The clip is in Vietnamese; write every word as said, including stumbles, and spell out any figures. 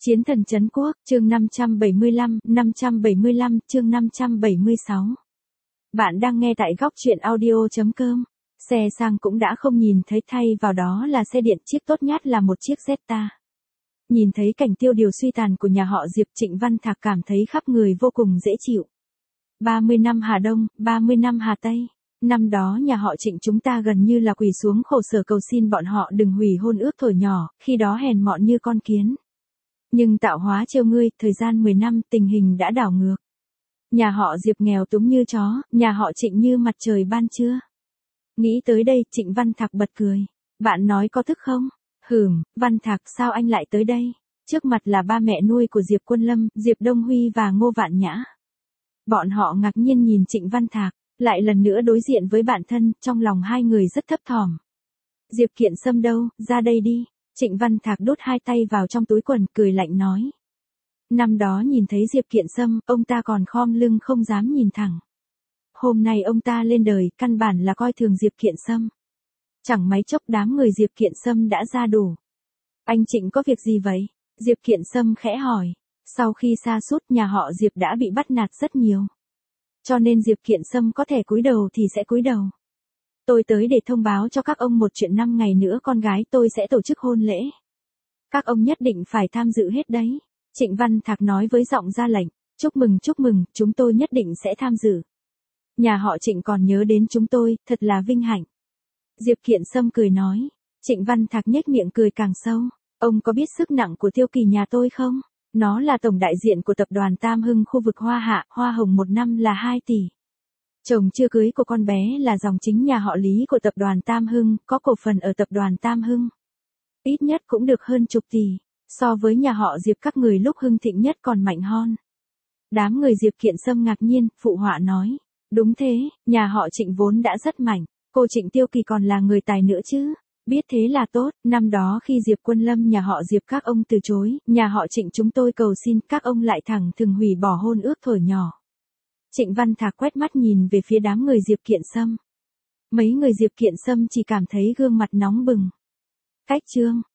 Chiến thần trấn quốc, chương năm trăm bảy mươi lăm, năm trăm bảy mươi lăm, chương năm trăm bảy mươi sáu. Bạn đang nghe tại góc truyện audio chấm com. Xe sang cũng đã không nhìn thấy, thay vào đó là xe điện, chiếc tốt nhất là một chiếc Jetta. Nhìn thấy cảnh tiêu điều suy tàn của nhà họ Diệp, Trịnh Văn Thạc cảm thấy khắp người vô cùng dễ chịu. ba mươi năm Hà Đông, ba mươi năm Hà Tây. Năm đó nhà họ Trịnh chúng ta gần như là quỳ xuống khổ sở cầu xin bọn họ đừng hủy hôn ước thổi nhỏ, khi đó hèn mọn như con kiến. Nhưng tạo hóa trêu ngươi, thời gian mười năm tình hình đã đảo ngược. Nhà họ Diệp nghèo túng như chó, nhà họ Trịnh như mặt trời ban trưa. Nghĩ tới đây, Trịnh Văn Thạc bật cười. Bạn nói có thức không? Hửm, Văn Thạc, sao anh lại tới đây? Trước mặt là ba mẹ nuôi của Diệp Quân Lâm, Diệp Đông Huy và Ngô Vạn Nhã. Bọn họ ngạc nhiên nhìn Trịnh Văn Thạc, lại lần nữa đối diện với bản thân, trong lòng hai người rất thấp thỏm. Diệp Kiện Sâm đâu, ra đây đi. Trịnh Văn Thạc đút hai tay vào trong túi quần, cười lạnh nói. Năm đó nhìn thấy Diệp Kiện Sâm, ông ta còn khom lưng không dám nhìn thẳng. Hôm nay ông ta lên đời, căn bản là coi thường Diệp Kiện Sâm. Chẳng mấy chốc đám người Diệp Kiện Sâm đã ra đủ. Anh Trịnh có việc gì vậy? Diệp Kiện Sâm khẽ hỏi. Sau khi sa sút, nhà họ Diệp đã bị bắt nạt rất nhiều. Cho nên Diệp Kiện Sâm có thể cúi đầu thì sẽ cúi đầu. Tôi tới để thông báo cho các ông một chuyện, năm ngày nữa con gái tôi sẽ tổ chức hôn lễ. Các ông nhất định phải tham dự hết đấy. Trịnh Văn Thạc nói với giọng ra lệnh. Chúc mừng chúc mừng, chúng tôi nhất định sẽ tham dự. Nhà họ Trịnh còn nhớ đến chúng tôi, thật là vinh hạnh. Diệp Kiện Sâm cười nói. Trịnh Văn Thạc nhếch miệng cười càng sâu. Ông có biết sức nặng của Tiêu Kỳ nhà tôi không? Nó là tổng đại diện của tập đoàn Tam Hưng khu vực Hoa Hạ, hoa hồng một năm là hai tỷ. Chồng chưa cưới của con bé là dòng chính nhà họ Lý của tập đoàn Tam Hưng, có cổ phần ở tập đoàn Tam Hưng. Ít nhất cũng được hơn chục tỷ, so với nhà họ Diệp các người lúc hưng thịnh nhất còn mạnh hơn. Đám người Diệp Kiện Sâm ngạc nhiên, phụ họa nói. Đúng thế, nhà họ Trịnh vốn đã rất mạnh, cô Trịnh Tiêu Kỳ còn là người tài nữa chứ. Biết thế là tốt, năm đó khi Diệp Quân Lâm nhà họ Diệp các ông từ chối, nhà họ Trịnh chúng tôi cầu xin, các ông lại thẳng thừng hủy bỏ hôn ước thổi nhỏ. Trịnh Văn Thạc quét mắt nhìn về phía đám người Diệp Kiện Sâm. Mấy người Diệp Kiện Sâm chỉ cảm thấy gương mặt nóng bừng. Cách chương.